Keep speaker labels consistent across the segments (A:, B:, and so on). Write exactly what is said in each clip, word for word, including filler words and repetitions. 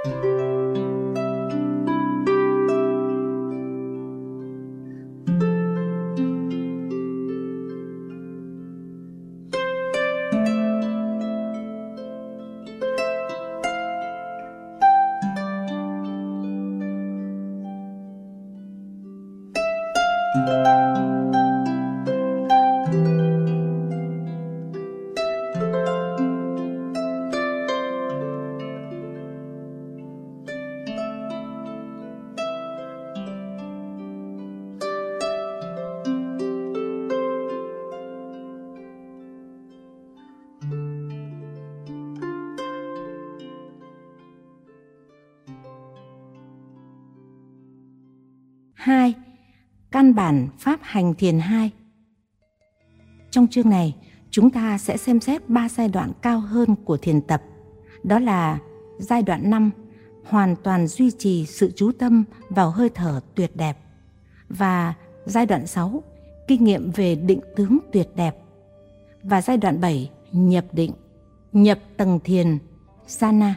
A: hai. Căn bản Pháp hành thiền hai. Trong chương này, chúng ta sẽ xem xét ba giai đoạn cao hơn của thiền tập. Đó là giai đoạn năm, hoàn toàn duy trì sự chú tâm vào hơi thở tuyệt đẹp. Và giai đoạn sáu, kinh nghiệm về định tướng tuyệt đẹp. Và giai đoạn bảy, nhập định, nhập tầng thiền, Sana.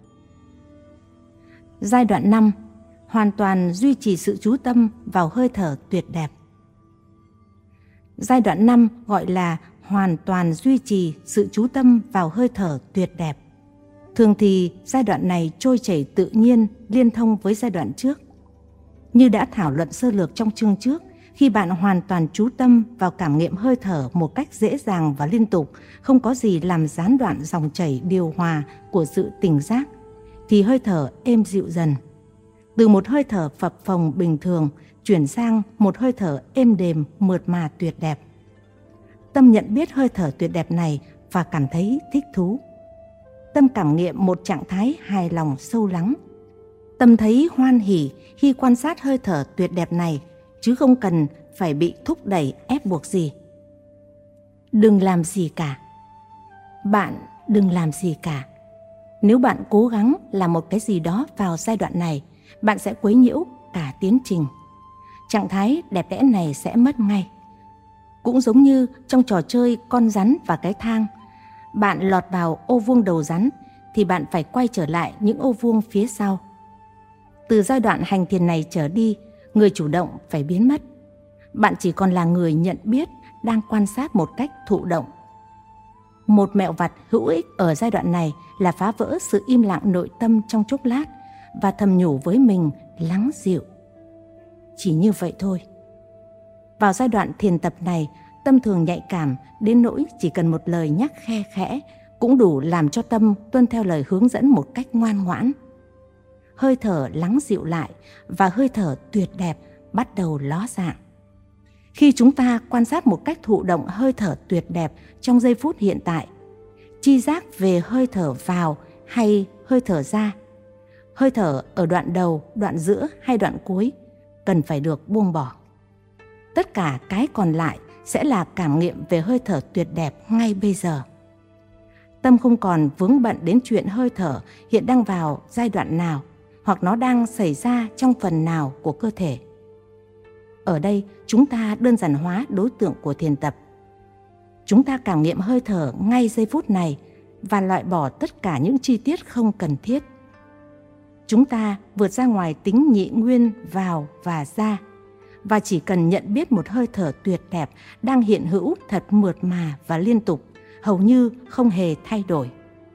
A: Giai đoạn năm, hoàn toàn duy trì sự chú tâm vào hơi thở tuyệt đẹp. Giai đoạn năm gọi là hoàn toàn duy trì sự chú tâm vào hơi thở tuyệt đẹp. Thường thì giai đoạn này trôi chảy tự nhiên, liên thông với giai đoạn trước. Như đã thảo luận sơ lược trong chương trước, khi bạn hoàn toàn chú tâm vào cảm nghiệm hơi thở một cách dễ dàng và liên tục, không có gì làm gián đoạn dòng chảy điều hòa của sự tỉnh giác, thì hơi thở êm dịu dần. Từ một hơi thở phập phồng bình thường chuyển sang một hơi thở êm đềm, mượt mà tuyệt đẹp. Tâm nhận biết hơi thở tuyệt đẹp này và cảm thấy thích thú. Tâm cảm nghiệm một trạng thái hài lòng sâu lắng. Tâm thấy hoan hỉ khi quan sát hơi thở tuyệt đẹp này, chứ không cần phải bị thúc đẩy ép buộc gì. Đừng làm gì cả. Bạn đừng làm gì cả. Nếu bạn cố gắng làm một cái gì đó vào giai đoạn này, bạn sẽ quấy nhiễu cả tiến trình. Trạng thái đẹp đẽ này sẽ mất ngay. Cũng giống như trong trò chơi con rắn và cái thang, bạn lọt vào ô vuông đầu rắn thì bạn phải quay trở lại những ô vuông phía sau. Từ giai đoạn hành thiền này trở đi, người chủ động phải biến mất. Bạn chỉ còn là người nhận biết, đang quan sát một cách thụ động. Một mẹo vặt hữu ích ở giai đoạn này là phá vỡ sự im lặng nội tâm trong chốc lát và thầm nhủ với mình lắng dịu. Chỉ như vậy thôi. Vào giai đoạn thiền tập này, tâm thường nhạy cảm đến nỗi chỉ cần một lời nhắc khe khẽ cũng đủ làm cho tâm tuân theo lời hướng dẫn một cách ngoan ngoãn. Hơi thở lắng dịu lại và hơi thở tuyệt đẹp bắt đầu ló dạng. Khi chúng ta quan sát một cách thụ động hơi thở tuyệt đẹp trong giây phút hiện tại, tri giác về hơi thở vào hay hơi thở ra, hơi thở ở đoạn đầu, đoạn giữa hay đoạn cuối cần phải được buông bỏ. Tất cả cái còn lại sẽ là cảm nghiệm về hơi thở tuyệt đẹp ngay bây giờ. Tâm không còn vướng bận đến chuyện hơi thở hiện đang vào giai đoạn nào hoặc nó đang xảy ra trong phần nào của cơ thể. Ở đây chúng ta đơn giản hóa đối tượng của thiền tập. Chúng ta cảm nghiệm hơi thở ngay giây phút này và loại bỏ tất cả những chi tiết không cần thiết. Chúng ta vượt ra ngoài tính nhị nguyên vào và ra, và chỉ cần nhận biết một hơi thở tuyệt đẹp đang hiện hữu thật mượt mà và liên tục, hầu như không hề thay đổi.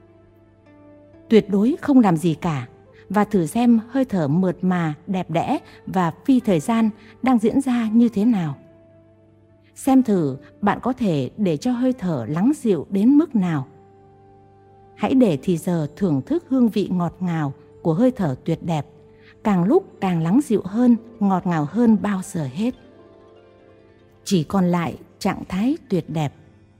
A: Tuyệt đối không làm gì cả, và thử xem hơi thở mượt mà, đẹp đẽ và phi thời gian đang diễn ra như thế nào. Xem thử bạn có thể để cho hơi thở lắng dịu đến mức nào. Hãy để thì giờ thưởng thức hương vị ngọt ngào của hơi thở tuyệt đẹp, càng lúc càng lắng dịu hơn, ngọt ngào hơn bao giờ hết. Chỉ còn lại trạng thái tuyệt đẹp.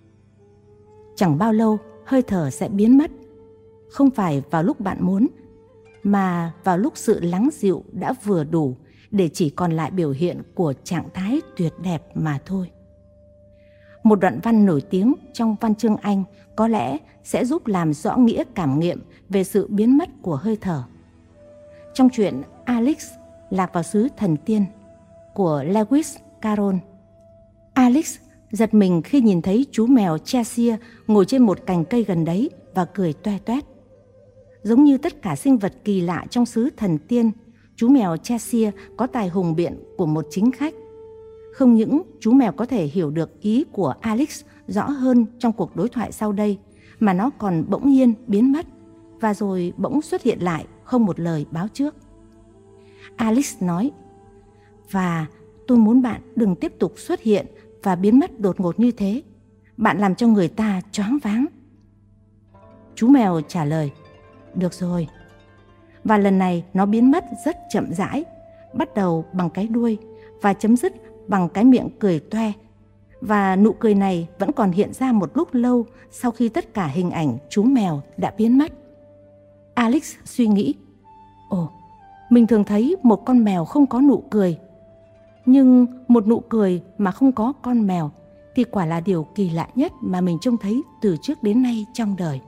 A: Chẳng bao lâu hơi thở sẽ biến mất, không phải vào lúc bạn muốn, mà vào lúc sự lắng dịu đã vừa đủ để chỉ còn lại biểu hiện của trạng thái tuyệt đẹp mà thôi. Một đoạn văn nổi tiếng trong văn chương Anh có lẽ sẽ giúp làm rõ nghĩa cảm nghiệm về sự biến mất của hơi thở. Trong truyện Alex lạc vào xứ thần tiên của Lewis Carroll, Alex giật mình khi nhìn thấy chú mèo Cheshire ngồi trên một cành cây gần đấy và cười toe toét. Giống như tất cả sinh vật kỳ lạ trong xứ thần tiên, chú mèo Cheshire có tài hùng biện của một chính khách. Không những chú mèo có thể hiểu được ý của Alex rõ hơn trong cuộc đối thoại sau đây, mà nó còn bỗng nhiên biến mất và rồi bỗng xuất hiện lại không một lời báo trước. Alex nói, và tôi muốn bạn đừng tiếp tục xuất hiện và biến mất đột ngột như thế. Bạn làm cho người ta choáng váng. Chú mèo trả lời, được rồi. Và lần này nó biến mất rất chậm rãi, bắt đầu bằng cái đuôi và chấm dứt bằng cái miệng cười toe. Và nụ cười này vẫn còn hiện ra một lúc lâu sau khi tất cả hình ảnh chú mèo đã biến mất. Alex suy nghĩ, ồ, mình thường thấy một con mèo không có nụ cười. Nhưng một nụ cười mà không có con mèo thì quả là điều kỳ lạ nhất mà mình trông thấy từ trước đến nay trong đời.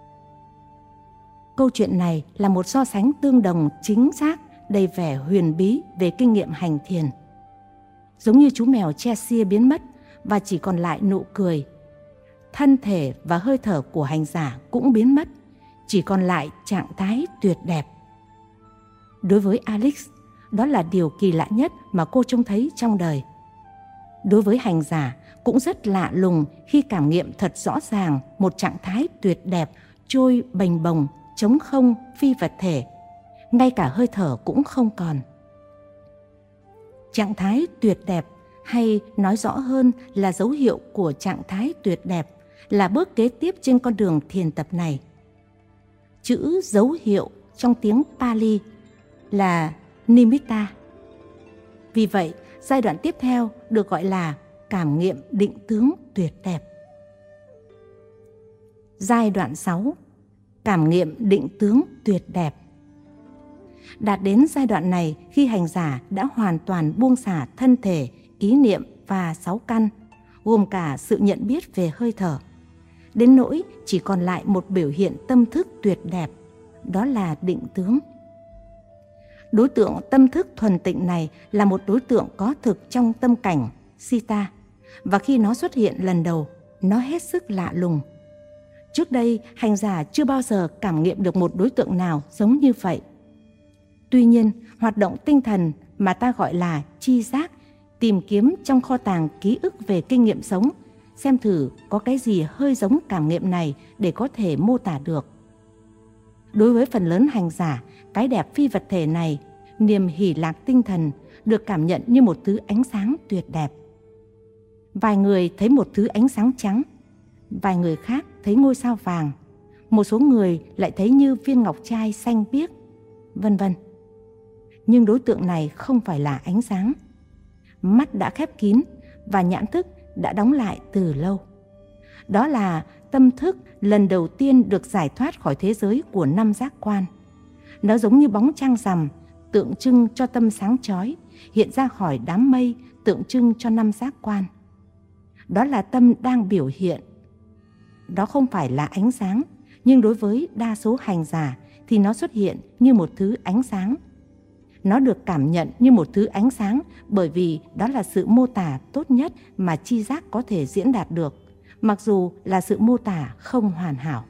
A: Câu chuyện này là một so sánh tương đồng chính xác, đầy vẻ huyền bí về kinh nghiệm hành thiền. Giống như chú mèo Cheshire biến mất và chỉ còn lại nụ cười, thân thể và hơi thở của hành giả cũng biến mất, chỉ còn lại trạng thái tuyệt đẹp. Đối với Alex, đó là điều kỳ lạ nhất mà cô trông thấy trong đời. Đối với hành giả cũng rất lạ lùng khi cảm nghiệm thật rõ ràng một trạng thái tuyệt đẹp trôi bềnh bồng, trống không, phi vật thể, ngay cả hơi thở cũng không còn. Trạng thái tuyệt đẹp, hay nói rõ hơn là dấu hiệu của trạng thái tuyệt đẹp, là bước kế tiếp trên con đường thiền tập này. Chữ dấu hiệu trong tiếng Pali là nimitta. Vì vậy, giai đoạn tiếp theo được gọi là cảm nghiệm định tướng tuyệt đẹp. Giai đoạn sáu, cảm nghiệm định tướng tuyệt đẹp. Đạt đến giai đoạn này khi hành giả đã hoàn toàn buông xả thân thể, ý niệm và sáu căn, gồm cả sự nhận biết về hơi thở, đến nỗi chỉ còn lại một biểu hiện tâm thức tuyệt đẹp, đó là định tướng. Đối tượng tâm thức thuần tịnh này là một đối tượng có thực trong tâm cảnh Sita, và khi nó xuất hiện lần đầu, nó hết sức lạ lùng. Trước đây, hành giả chưa bao giờ cảm nghiệm được một đối tượng nào giống như vậy. Tuy nhiên, hoạt động tinh thần mà ta gọi là tri giác tìm kiếm trong kho tàng ký ức về kinh nghiệm sống, xem thử có cái gì hơi giống cảm nghiệm này để có thể mô tả được. Đối với phần lớn hành giả, cái đẹp phi vật thể này, niềm hỷ lạc tinh thần, được cảm nhận như một thứ ánh sáng tuyệt đẹp. Vài người thấy một thứ ánh sáng trắng, vài người khác thấy ngôi sao vàng, một số người lại thấy như viên ngọc trai xanh biếc, vân vân. Nhưng đối tượng này không phải là ánh sáng. Mắt đã khép kín và nhãn thức đã đóng lại từ lâu. Đó là tâm thức lần đầu tiên được giải thoát khỏi thế giới của năm giác quan. Nó giống như bóng trăng rằm, tượng trưng cho tâm sáng chói, hiện ra khỏi đám mây, tượng trưng cho năm giác quan. Đó là tâm đang biểu hiện. Đó không phải là ánh sáng, nhưng đối với đa số hành giả thì nó xuất hiện như một thứ ánh sáng. Nó được cảm nhận như một thứ ánh sáng bởi vì đó là sự mô tả tốt nhất mà tri giác có thể diễn đạt được, mặc dù là sự mô tả không hoàn hảo.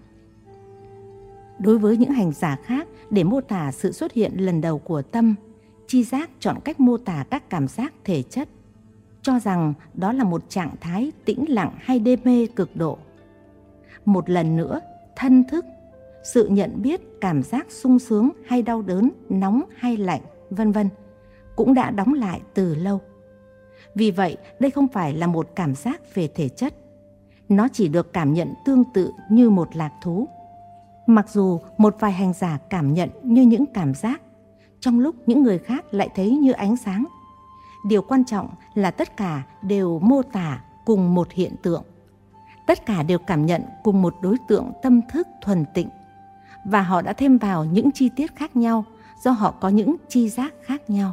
A: Đối với những hành giả khác, để mô tả sự xuất hiện lần đầu của tâm, tri giác chọn cách mô tả các cảm giác thể chất, cho rằng đó là một trạng thái tĩnh lặng hay đê mê cực độ. Một lần nữa, thân thức, sự nhận biết cảm giác sung sướng hay đau đớn, nóng hay lạnh, vân vân, cũng đã đóng lại từ lâu. Vì vậy, đây không phải là một cảm giác về thể chất. Nó chỉ được cảm nhận tương tự như một lạc thú. Mặc dù một vài hành giả cảm nhận như những cảm giác, trong lúc những người khác lại thấy như ánh sáng. Điều quan trọng là tất cả đều mô tả cùng một hiện tượng. Tất cả đều cảm nhận cùng một đối tượng tâm thức thuần tịnh. Và họ đã thêm vào những chi tiết khác nhau do họ có những tri giác khác nhau.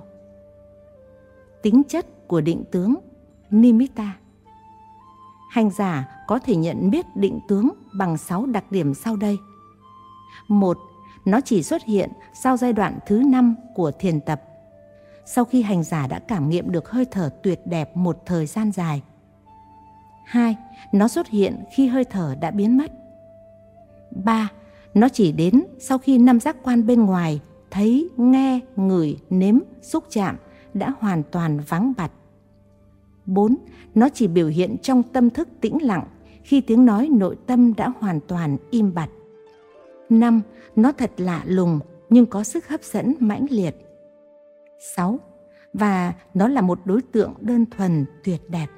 A: Tính chất của định tướng nimitta. Hành giả có thể nhận biết định tướng bằng sáu đặc điểm sau đây. Một, nó chỉ xuất hiện sau giai đoạn thứ năm của thiền tập, sau khi hành giả đã cảm nghiệm được hơi thở tuyệt đẹp một thời gian dài. Hai, nó xuất hiện khi hơi thở đã biến mất. Ba, Nó chỉ đến sau khi năm giác quan bên ngoài thấy, nghe, ngửi, nếm, xúc chạm đã hoàn toàn vắng bặt. bốn. Nó chỉ biểu hiện trong tâm thức tĩnh lặng khi tiếng nói nội tâm đã hoàn toàn im bặt. năm. Nó thật lạ lùng nhưng có sức hấp dẫn mãnh liệt. sáu. Và nó là một đối tượng đơn thuần tuyệt đẹp.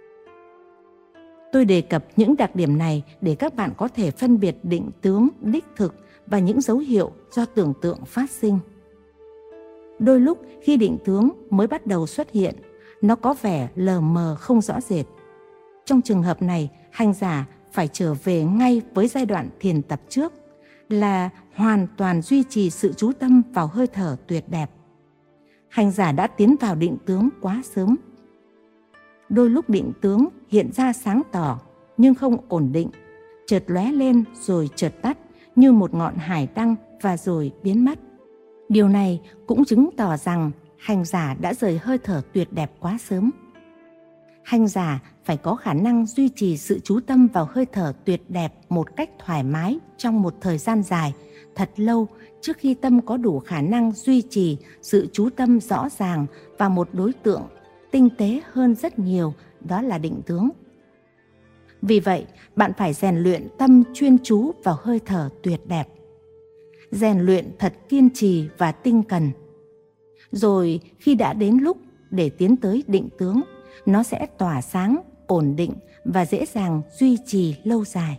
A: Tôi đề cập những đặc điểm này để các bạn có thể phân biệt định tướng đích thực và những dấu hiệu do tưởng tượng phát sinh. Đôi lúc khi định tướng mới bắt đầu xuất hiện, nó có vẻ lờ mờ không rõ rệt. Trong trường hợp này, hành giả phải trở về ngay với giai đoạn thiền tập trước, là hoàn toàn duy trì sự chú tâm vào hơi thở tuyệt đẹp. Hành giả đã tiến vào định tướng quá sớm. Đôi lúc định tướng hiện ra sáng tỏ nhưng không ổn định, chợt lóe lên rồi chợt tắt như một ngọn hải đăng và rồi biến mất. Điều này cũng chứng tỏ rằng hành giả đã rời hơi thở tuyệt đẹp quá sớm. Hành giả phải có khả năng duy trì sự chú tâm vào hơi thở tuyệt đẹp một cách thoải mái trong một thời gian dài, thật lâu trước khi tâm có đủ khả năng duy trì sự chú tâm rõ ràng vào một đối tượng tinh tế hơn rất nhiều, đó là định tướng. Vì vậy, bạn phải rèn luyện tâm chuyên chú vào hơi thở tuyệt đẹp. Rèn luyện thật kiên trì và tinh cần. Rồi khi đã đến lúc để tiến tới định tướng, nó sẽ tỏa sáng, ổn định và dễ dàng duy trì lâu dài.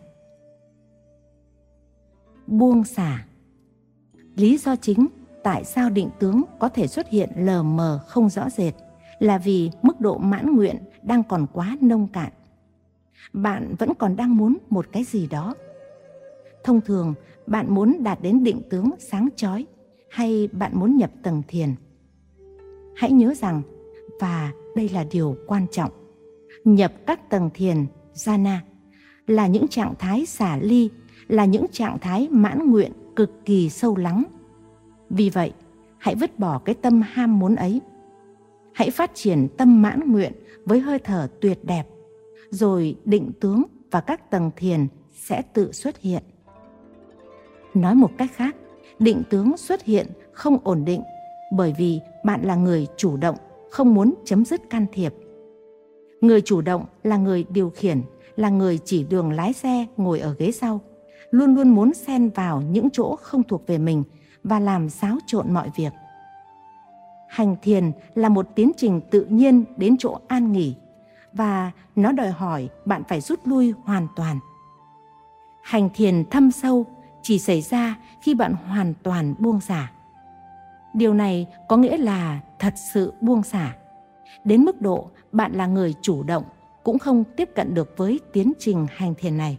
A: Buông xả. Lý do chính tại sao định tướng có thể xuất hiện lờ mờ không rõ rệt là vì mức độ mãn nguyện đang còn quá nông cạn. Bạn vẫn còn đang muốn một cái gì đó. Thông thường, bạn muốn đạt đến định tướng sáng chói hay bạn muốn nhập tầng thiền. Hãy nhớ rằng, và đây là điều quan trọng, nhập các tầng thiền, jhana, là những trạng thái xả ly, là những trạng thái mãn nguyện cực kỳ sâu lắng. Vì vậy, hãy vứt bỏ cái tâm ham muốn ấy. Hãy phát triển tâm mãn nguyện với hơi thở tuyệt đẹp, rồi định tướng và các tầng thiền sẽ tự xuất hiện. Nói một cách khác, định tướng xuất hiện không ổn định bởi vì bạn là người chủ động, không muốn chấm dứt can thiệp. Người chủ động là người điều khiển, là người chỉ đường lái xe ngồi ở ghế sau, luôn luôn muốn xen vào những chỗ không thuộc về mình và làm xáo trộn mọi việc. Hành thiền là một tiến trình tự nhiên đến chỗ an nghỉ, và nó đòi hỏi bạn phải rút lui hoàn toàn. Hành thiền thâm sâu chỉ xảy ra khi bạn hoàn toàn buông xả. Điều này có nghĩa là thật sự buông xả, đến mức độ bạn là người chủ động cũng không tiếp cận được với tiến trình hành thiền này.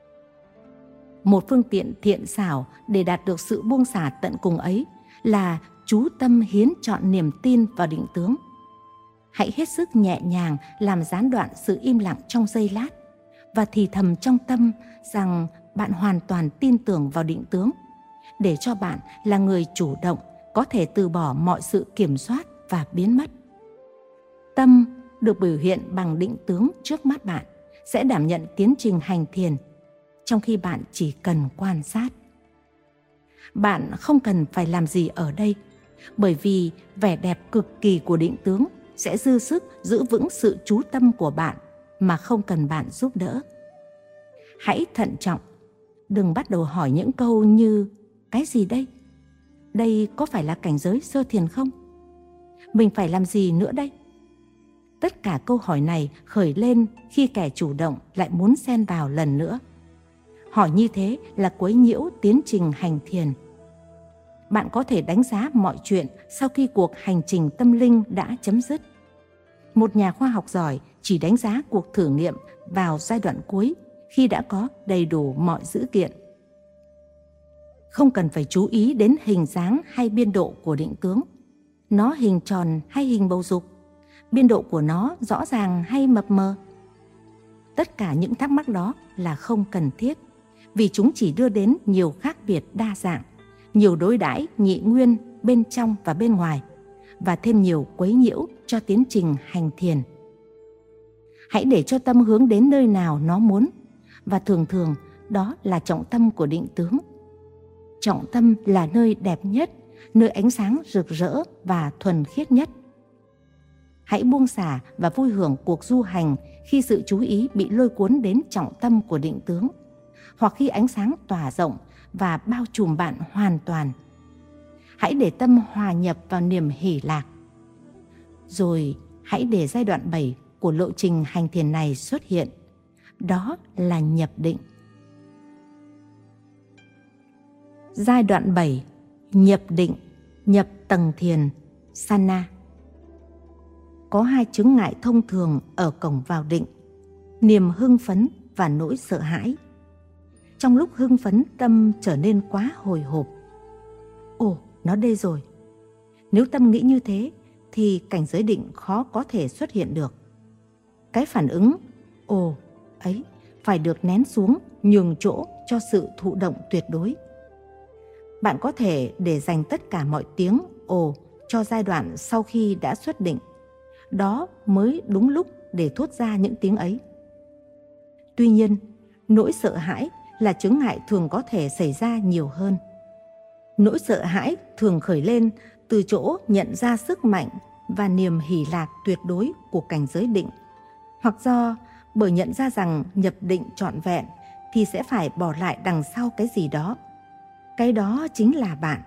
A: Một phương tiện thiện xảo để đạt được sự buông xả tận cùng ấy là chú tâm hiến trọn niềm tin vào định tướng. Hãy hết sức nhẹ nhàng làm gián đoạn sự im lặng trong giây lát và thì thầm trong tâm rằng bạn hoàn toàn tin tưởng vào định tướng, để cho bạn là người chủ động có thể từ bỏ mọi sự kiểm soát và biến mất. Tâm được biểu hiện bằng định tướng trước mắt bạn sẽ đảm nhận tiến trình hành thiền, trong khi bạn chỉ cần quan sát. Bạn không cần phải làm gì ở đây, bởi vì vẻ đẹp cực kỳ của định tướng sẽ dư sức giữ vững sự chú tâm của bạn mà không cần bạn giúp đỡ. Hãy thận trọng, đừng bắt đầu hỏi những câu như cái gì đây? Đây có phải là cảnh giới sơ thiền không? Mình phải làm gì nữa đây? Tất cả câu hỏi này khởi lên khi kẻ chủ động lại muốn xen vào lần nữa. Hỏi như thế là quấy nhiễu tiến trình hành thiền. Bạn có thể đánh giá mọi chuyện sau khi cuộc hành trình tâm linh đã chấm dứt. Một nhà khoa học giỏi chỉ đánh giá cuộc thử nghiệm vào giai đoạn cuối khi đã có đầy đủ mọi dữ kiện. Không cần phải chú ý đến hình dáng hay biên độ của định tướng. Nó hình tròn hay hình bầu dục? Biên độ của nó rõ ràng hay mập mờ? Tất cả những thắc mắc đó là không cần thiết, vì chúng chỉ đưa đến nhiều khác biệt đa dạng, nhiều đối đãi nhị nguyên bên trong và bên ngoài, và thêm nhiều quấy nhiễu cho tiến trình hành thiền. Hãy để cho tâm hướng đến nơi nào nó muốn, và thường thường đó là trọng tâm của định tướng. Trọng tâm là nơi đẹp nhất, nơi ánh sáng rực rỡ và thuần khiết nhất. Hãy buông xả và vui hưởng cuộc du hành khi sự chú ý bị lôi cuốn đến trọng tâm của định tướng, hoặc khi ánh sáng tỏa rộng và bao trùm bạn hoàn toàn. Hãy để tâm hòa nhập vào niềm hỷ lạc. Rồi hãy để giai đoạn bảy của lộ trình hành thiền này xuất hiện. Đó là nhập định. Giai đoạn bảy, nhập định, nhập tầng thiền, Sana. Có hai chướng ngại thông thường ở cổng vào định: niềm hưng phấn và nỗi sợ hãi. Trong lúc hưng phấn, tâm trở nên quá hồi hộp. Ồ, nó đây rồi. Nếu tâm nghĩ như thế, thì cảnh giới định khó có thể xuất hiện được. Cái phản ứng ồ ấy phải được nén xuống, nhường chỗ cho sự thụ động tuyệt đối. Bạn có thể để dành tất cả mọi tiếng ồ cho giai đoạn sau khi đã xuất định. Đó mới đúng lúc để thốt ra những tiếng ấy. Tuy nhiên, nỗi sợ hãi là chướng ngại thường có thể xảy ra nhiều hơn. Nỗi sợ hãi thường khởi lên từ chỗ nhận ra sức mạnh và niềm hỷ lạc tuyệt đối của cảnh giới định, hoặc do bởi nhận ra rằng nhập định trọn vẹn thì sẽ phải bỏ lại đằng sau cái gì đó. Cái đó chính là bạn.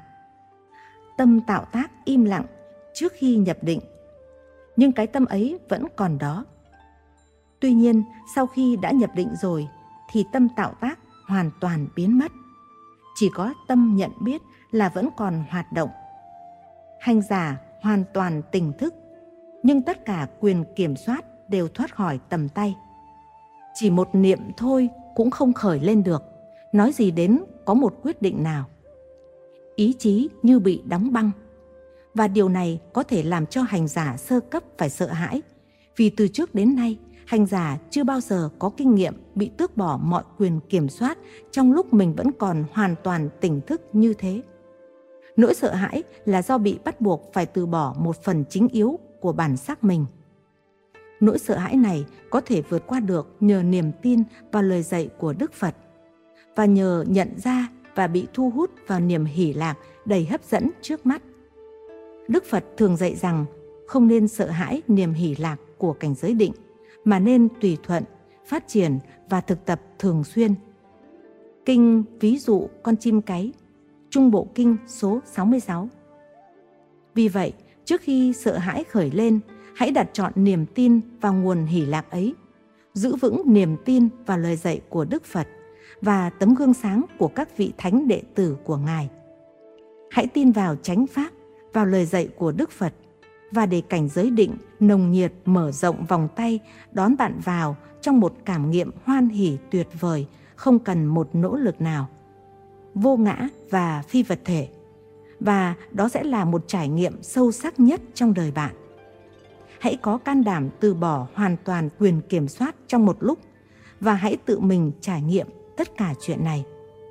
A: Tâm tạo tác im lặng trước khi nhập định, nhưng cái tâm ấy vẫn còn đó. Tuy nhiên, sau khi đã nhập định rồi thì tâm tạo tác hoàn toàn biến mất. Chỉ có tâm nhận biết là vẫn còn hoạt động. Hành giả hoàn toàn tỉnh thức, nhưng tất cả quyền kiểm soát đều thoát khỏi tầm tay. Chỉ một niệm thôi cũng không khởi lên được, nói gì đến có một quyết định nào. Ý chí như bị đóng băng. Và điều này có thể làm cho hành giả sơ cấp phải sợ hãi, vì từ trước đến nay, hành giả chưa bao giờ có kinh nghiệm bị tước bỏ mọi quyền kiểm soát trong lúc mình vẫn còn hoàn toàn tỉnh thức như thế. Nỗi sợ hãi là do bị bắt buộc phải từ bỏ một phần chính yếu của bản sắc mình. Nỗi sợ hãi này có thể vượt qua được nhờ niềm tin vào lời dạy của Đức Phật, và nhờ nhận ra và bị thu hút vào niềm hỷ lạc đầy hấp dẫn trước mắt. Đức Phật thường dạy rằng không nên sợ hãi niềm hỷ lạc của cảnh giới định, mà nên tùy thuận, phát triển và thực tập thường xuyên. Kinh ví dụ con chim cái, Trung Bộ Kinh số sáu mươi sáu. Vì vậy, trước khi sợ hãi khởi lên, hãy đặt trọn niềm tin vào nguồn hỷ lạc ấy, giữ vững niềm tin vào lời dạy của Đức Phật và tấm gương sáng của các vị thánh đệ tử của Ngài. Hãy tin vào chánh pháp, vào lời dạy của Đức Phật, và để cảnh giới định nồng nhiệt mở rộng vòng tay đón bạn vào trong một cảm nghiệm hoan hỷ tuyệt vời, không cần một nỗ lực nào, vô ngã và phi vật thể. Và đó sẽ là một trải nghiệm sâu sắc nhất trong đời bạn. Hãy có can đảm từ bỏ hoàn toàn quyền kiểm soát trong một lúc, và hãy tự mình trải nghiệm tất cả chuyện này.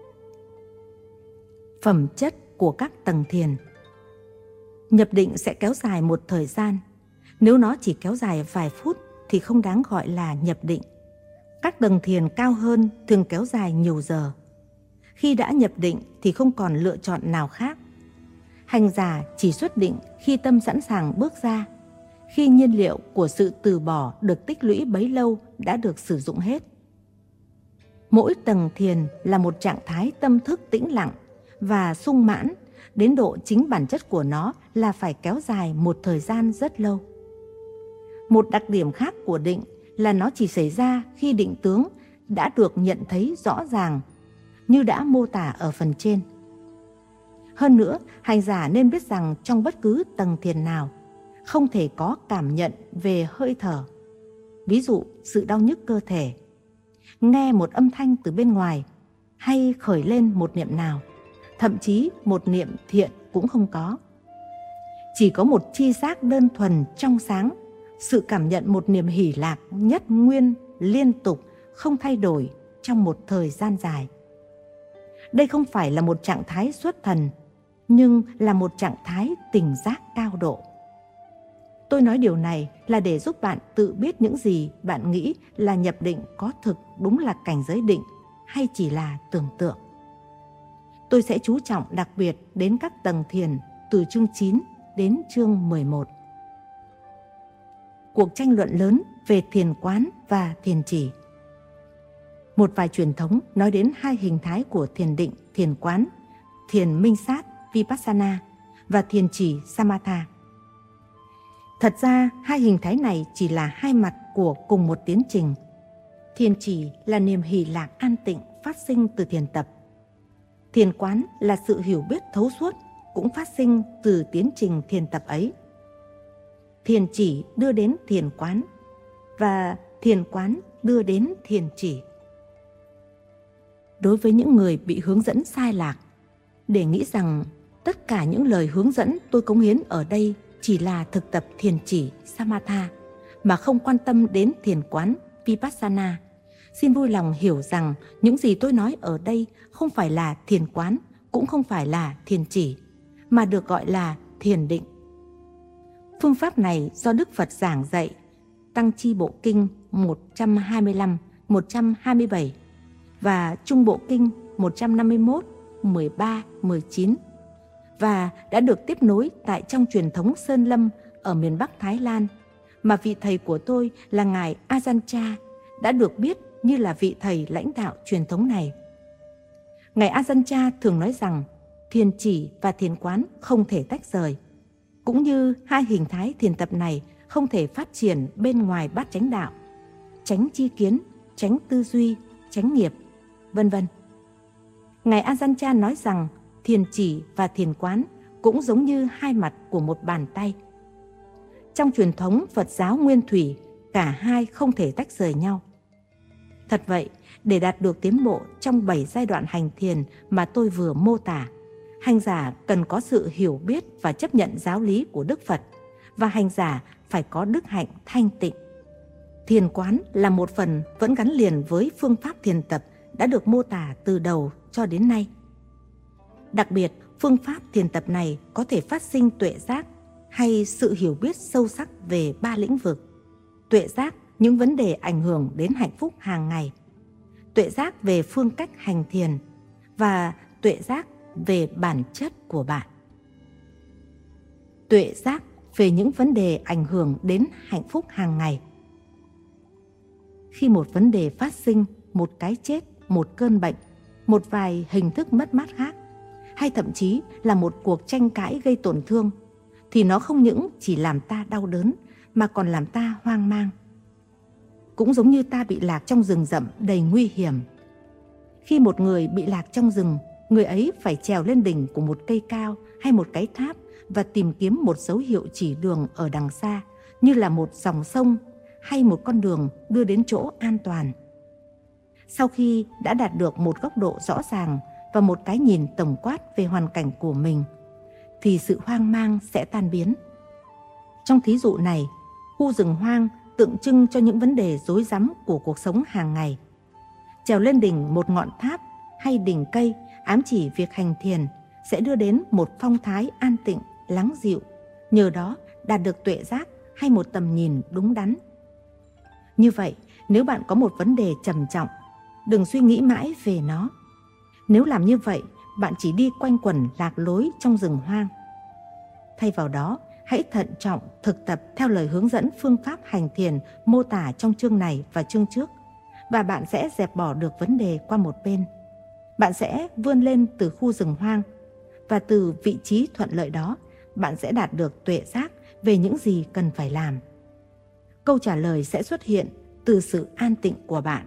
A: Phẩm chất của các tầng thiền. Nhập định sẽ kéo dài một thời gian. Nếu nó chỉ kéo dài vài phút thì không đáng gọi là nhập định. Các tầng thiền cao hơn thường kéo dài nhiều giờ. Khi đã nhập định thì không còn lựa chọn nào khác. Hành giả chỉ xuất định khi tâm sẵn sàng bước ra, khi nhiên liệu của sự từ bỏ được tích lũy bấy lâu đã được sử dụng hết. Mỗi tầng thiền là một trạng thái tâm thức tĩnh lặng và sung mãn, đến độ chính bản chất của nó là phải kéo dài một thời gian rất lâu. Một đặc điểm khác của định là nó chỉ xảy ra khi định tướng đã được nhận thấy rõ ràng, như đã mô tả ở phần trên. Hơn nữa, hành giả nên biết rằng trong bất cứ tầng thiền nào, không thể có cảm nhận về hơi thở. Ví dụ, sự đau nhức cơ thể, nghe một âm thanh từ bên ngoài, hay khởi lên một niệm nào, thậm chí một niệm thiện cũng không có. Chỉ có một tri giác đơn thuần trong sáng, sự cảm nhận một niềm hỷ lạc nhất nguyên, liên tục, không thay đổi trong một thời gian dài. Đây không phải là một trạng thái xuất thần, nhưng là một trạng thái tỉnh giác cao độ. Tôi nói điều này là để giúp bạn tự biết những gì bạn nghĩ là nhập định có thực đúng là cảnh giới định hay chỉ là tưởng tượng. tôi sẽ chú trọng đặc biệt đến các tầng thiền từ chương chín đến chương mười một. Cuộc tranh luận lớn về thiền quán và thiền chỉ. Một vài truyền thống nói đến hai hình thái của thiền định, thiền quán, thiền minh sát, vipassana và thiền chỉ, samatha. Thật ra, hai hình thái này chỉ là hai mặt của cùng một tiến trình. Thiền chỉ là niềm hỷ lạc an tịnh phát sinh từ thiền tập. Thiền quán là sự hiểu biết thấu suốt cũng phát sinh từ tiến trình thiền tập ấy. Thiền chỉ đưa đến thiền quán và thiền quán đưa đến thiền chỉ. Đối với những người bị hướng dẫn sai lạc, để nghĩ rằng tất cả những lời hướng dẫn tôi cống hiến ở đây chỉ là thực tập thiền chỉ, samatha, mà không quan tâm đến thiền quán, vipassana, xin vui lòng hiểu rằng những gì tôi nói ở đây không phải là thiền quán, cũng không phải là thiền chỉ, mà được gọi là thiền định. Phương pháp này do Đức Phật giảng dạy Tăng Chi Bộ Kinh một trăm hai mươi lăm, một trăm hai mươi bảy và Trung Bộ Kinh một trăm năm mươi mốt, mười ba, mười chín và đã được tiếp nối tại trong truyền thống Sơn Lâm ở miền Bắc Thái Lan, mà vị thầy của tôi là Ngài Ajahn Chah đã được biết như là vị thầy lãnh đạo truyền thống này. Ngài Ajahn Chah thường nói rằng thiền chỉ và thiền quán không thể tách rời, cũng như hai hình thái thiền tập này không thể phát triển bên ngoài bát chánh đạo, chánh chi kiến, chánh tư duy, chánh nghiệp, vân vân. Ngài Ajahn Chah nói rằng thiền chỉ và thiền quán cũng giống như hai mặt của một bàn tay. Trong truyền thống Phật giáo Nguyên Thủy, cả hai không thể tách rời nhau. Thật vậy, để đạt được tiến bộ trong bảy giai đoạn hành thiền mà tôi vừa mô tả, hành giả cần có sự hiểu biết và chấp nhận giáo lý của Đức Phật, và hành giả phải có đức hạnh thanh tịnh. Thiền quán là một phần vẫn gắn liền với phương pháp thiền tập đã được mô tả từ đầu cho đến nay. Đặc biệt, phương pháp thiền tập này có thể phát sinh tuệ giác hay sự hiểu biết sâu sắc về ba lĩnh vực. Tuệ giác những vấn đề ảnh hưởng đến hạnh phúc hàng ngày, tuệ giác về phương cách hành thiền và tuệ giác về bản chất của bạn. Tuệ giác về những vấn đề ảnh hưởng đến hạnh phúc hàng ngày. Khi một vấn đề phát sinh, một cái chết, một cơn bệnh, một vài hình thức mất mát khác, hay thậm chí là một cuộc tranh cãi gây tổn thương, thì nó không những chỉ làm ta đau đớn mà còn làm ta hoang mang. Cũng giống như ta bị lạc trong rừng rậm đầy nguy hiểm. Khi một người bị lạc trong rừng, người ấy phải trèo lên đỉnh của một cây cao hay một cái tháp và tìm kiếm một dấu hiệu chỉ đường ở đằng xa, như là một dòng sông hay một con đường đưa đến chỗ an toàn. Sau khi đã đạt được một góc độ rõ ràng và một cái nhìn tổng quát về hoàn cảnh của mình, thì sự hoang mang sẽ tan biến. Trong thí dụ này, khu rừng hoang tượng trưng cho những vấn đề rối rắm của cuộc sống hàng ngày. Trèo lên đỉnh một ngọn tháp hay đỉnh cây ám chỉ việc hành thiền sẽ đưa đến một phong thái an tịnh, lắng dịu, nhờ đó đạt được tuệ giác hay một tầm nhìn đúng đắn. Như vậy, nếu bạn có một vấn đề trầm trọng, đừng suy nghĩ mãi về nó. Nếu làm như vậy, bạn chỉ đi quanh quẩn lạc lối trong rừng hoang. Thay vào đó, hãy thận trọng thực tập theo lời hướng dẫn phương pháp hành thiền mô tả trong chương này và chương trước, và bạn sẽ dẹp bỏ được vấn đề qua một bên. Bạn sẽ vươn lên từ khu rừng hoang, và từ vị trí thuận lợi đó, bạn sẽ đạt được tuệ giác về những gì cần phải làm. Câu trả lời sẽ xuất hiện từ sự an tịnh của bạn.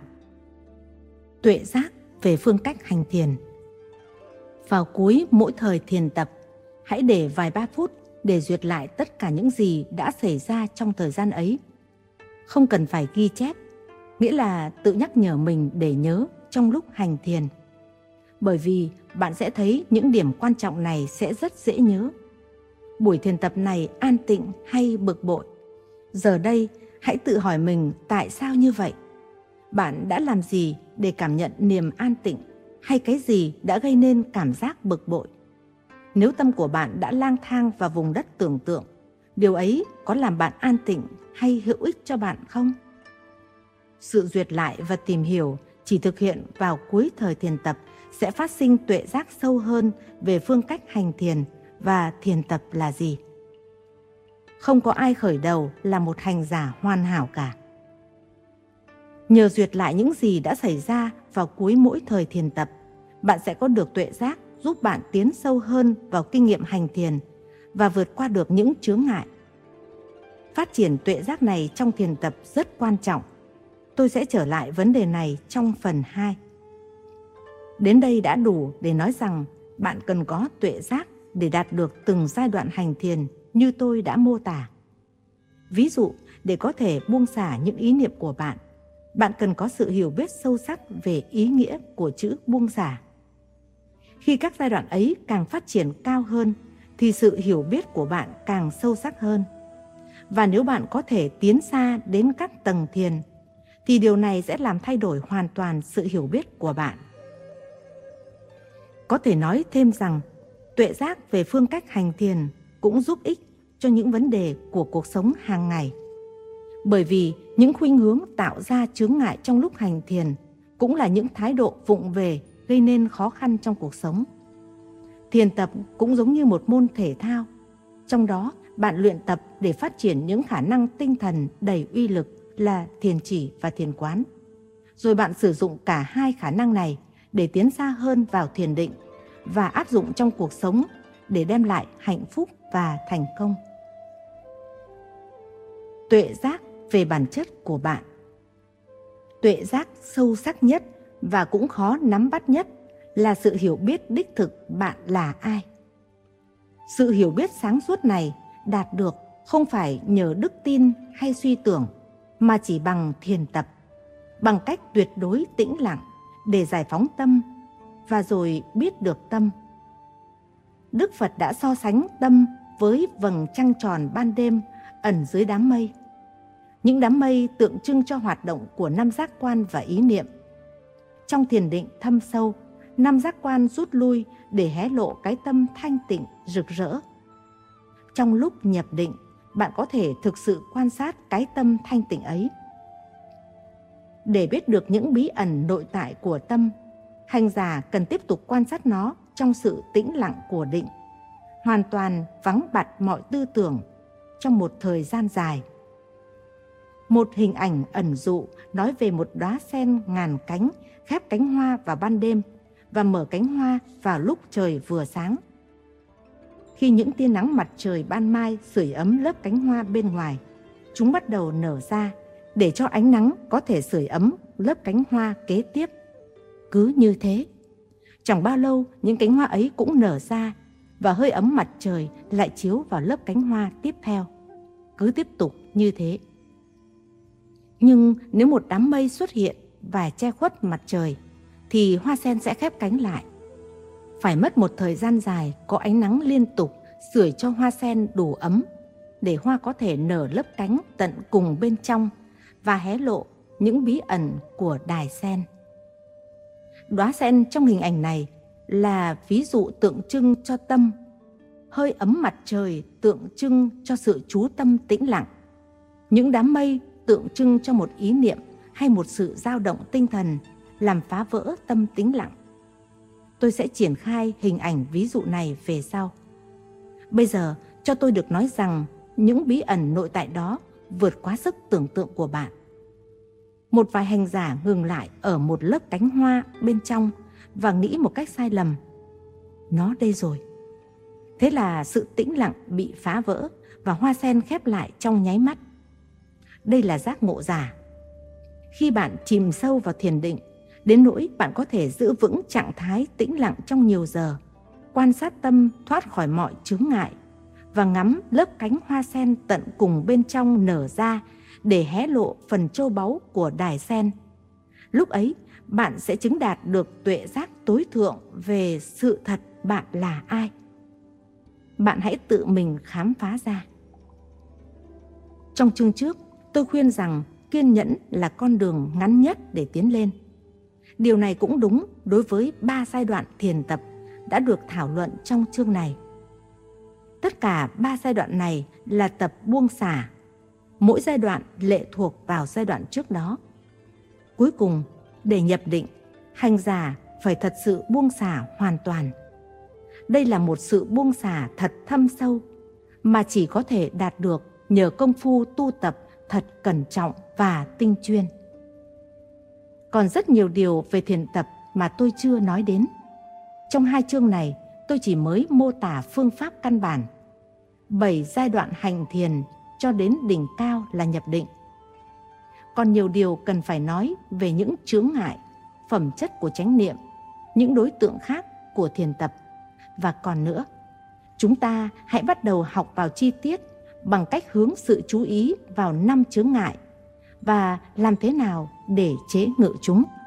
A: Tuệ giác về phương cách hành thiền. Vào cuối mỗi thời thiền tập, hãy để vài ba phút để duyệt lại tất cả những gì đã xảy ra trong thời gian ấy. Không cần phải ghi chép, nghĩa là tự nhắc nhở mình để nhớ trong lúc hành thiền. Bởi vì bạn sẽ thấy những điểm quan trọng này sẽ rất dễ nhớ. Buổi thiền tập này an tịnh hay bực bội? Giờ đây, hãy tự hỏi mình tại sao như vậy? Bạn đã làm gì để cảm nhận niềm an tịnh, hay cái gì đã gây nên cảm giác bực bội? Nếu tâm của bạn đã lang thang vào vùng đất tưởng tượng, điều ấy có làm bạn an tịnh hay hữu ích cho bạn không? Sự duyệt lại và tìm hiểu chỉ thực hiện vào cuối thời thiền tập sẽ phát sinh tuệ giác sâu hơn về phương cách hành thiền và thiền tập là gì. Không có ai khởi đầu là một hành giả hoàn hảo cả. Nhờ duyệt lại những gì đã xảy ra vào cuối mỗi thời thiền tập, bạn sẽ có được tuệ giác giúp bạn tiến sâu hơn vào kinh nghiệm hành thiền và vượt qua được những chướng ngại. Phát triển tuệ giác này trong thiền tập rất quan trọng. Tôi sẽ trở lại vấn đề này trong phần hai. Đến đây đã đủ để nói rằng bạn cần có tuệ giác để đạt được từng giai đoạn hành thiền như tôi đã mô tả. Ví dụ, để có thể buông xả những ý niệm của bạn, bạn cần có sự hiểu biết sâu sắc về ý nghĩa của chữ buông xả. Khi các giai đoạn ấy càng phát triển cao hơn, thì sự hiểu biết của bạn càng sâu sắc hơn. Và nếu bạn có thể tiến xa đến các tầng thiền, thì điều này sẽ làm thay đổi hoàn toàn sự hiểu biết của bạn. Có thể nói thêm rằng, tuệ giác về phương cách hành thiền cũng giúp ích cho những vấn đề của cuộc sống hàng ngày. Bởi vì những khuynh hướng tạo ra chướng ngại trong lúc hành thiền cũng là những thái độ vụng về gây nên khó khăn trong cuộc sống. Thiền tập cũng giống như một môn thể thao. Trong đó, bạn luyện tập để phát triển những khả năng tinh thần đầy uy lực là thiền chỉ và thiền quán. Rồi bạn sử dụng cả hai khả năng này để tiến xa hơn vào thiền định và áp dụng trong cuộc sống để đem lại hạnh phúc và thành công. Tuệ giác về bản chất của bạn. Tuệ giác sâu sắc nhất và cũng khó nắm bắt nhất là sự hiểu biết đích thực bạn là ai. Sự hiểu biết sáng suốt này đạt được không phải nhờ đức tin hay suy tưởng, mà chỉ bằng thiền tập, bằng cách tuyệt đối tĩnh lặng để giải phóng tâm và rồi biết được tâm. Đức Phật đã so sánh tâm với vầng trăng tròn ban đêm ẩn dưới đám mây. Những đám mây tượng trưng cho hoạt động của năm giác quan và ý niệm. Trong thiền định thâm sâu, năm giác quan rút lui để hé lộ cái tâm thanh tịnh, rực rỡ. Trong lúc nhập định, bạn có thể thực sự quan sát cái tâm thanh tịnh ấy. Để biết được những bí ẩn nội tại của tâm, hành giả cần tiếp tục quan sát nó trong sự tĩnh lặng của định, hoàn toàn vắng bặt mọi tư tưởng trong một thời gian dài. Một hình ảnh ẩn dụ nói về một đóa sen ngàn cánh khép cánh hoa vào ban đêm và mở cánh hoa vào lúc trời vừa sáng. Khi những tia nắng mặt trời ban mai sưởi ấm lớp cánh hoa bên ngoài, chúng bắt đầu nở ra để cho ánh nắng có thể sưởi ấm lớp cánh hoa kế tiếp. Cứ như thế, chẳng bao lâu những cánh hoa ấy cũng nở ra và hơi ấm mặt trời lại chiếu vào lớp cánh hoa tiếp theo. Cứ tiếp tục như thế. Nhưng nếu một đám mây xuất hiện và che khuất mặt trời, thì hoa sen sẽ khép cánh lại. Phải mất một thời gian dài có ánh nắng liên tục sưởi cho hoa sen đủ ấm để hoa có thể nở lớp cánh tận cùng bên trong và hé lộ những bí ẩn của đài sen. Đóa sen trong hình ảnh này là ví dụ tượng trưng cho tâm. Hơi ấm mặt trời tượng trưng cho sự chú tâm tĩnh lặng. Những đám mây tượng trưng cho một ý niệm hay một sự dao động tinh thần làm phá vỡ tâm tĩnh lặng. Tôi sẽ triển khai hình ảnh ví dụ này về sau. Bây giờ cho tôi được nói rằng những bí ẩn nội tại đó vượt quá sức tưởng tượng của bạn. Một vài hành giả ngừng lại ở một lớp cánh hoa bên trong và nghĩ một cách sai lầm. Nó đây rồi. Thế là sự tĩnh lặng bị phá vỡ và hoa sen khép lại trong nháy mắt. Đây là giác ngộ giả. Khi bạn chìm sâu vào thiền định, đến nỗi bạn có thể giữ vững trạng thái tĩnh lặng trong nhiều giờ, quan sát tâm thoát khỏi mọi chướng ngại và ngắm lớp cánh hoa sen tận cùng bên trong nở ra để hé lộ phần châu báu của đài sen. Lúc ấy, bạn sẽ chứng đạt được tuệ giác tối thượng về sự thật bạn là ai. Bạn hãy tự mình khám phá ra. Trong chương trước, tôi khuyên rằng kiên nhẫn là con đường ngắn nhất để tiến lên. Điều này cũng đúng đối với ba giai đoạn thiền tập đã được thảo luận trong chương này. Tất cả ba giai đoạn này là tập buông xả. Mỗi giai đoạn lệ thuộc vào giai đoạn trước đó. Cuối cùng, Để nhập định, hành giả phải thật sự buông xả hoàn toàn. Đây là một sự buông xả thật thâm sâu mà chỉ có thể đạt được nhờ công phu tu tập thật cẩn trọng và tinh chuyên. Còn rất nhiều điều về thiền tập mà tôi chưa nói đến. Trong hai chương này, tôi chỉ mới mô tả phương pháp căn bản, bảy giai đoạn hành thiền cho đến đỉnh cao là nhập định. Còn nhiều điều cần phải nói về những chướng ngại, phẩm chất của chánh niệm, những đối tượng khác của thiền tập. Và còn nữa, chúng ta hãy bắt đầu học vào chi tiết bằng cách hướng sự chú ý vào năm chướng ngại và làm thế nào để chế ngự chúng.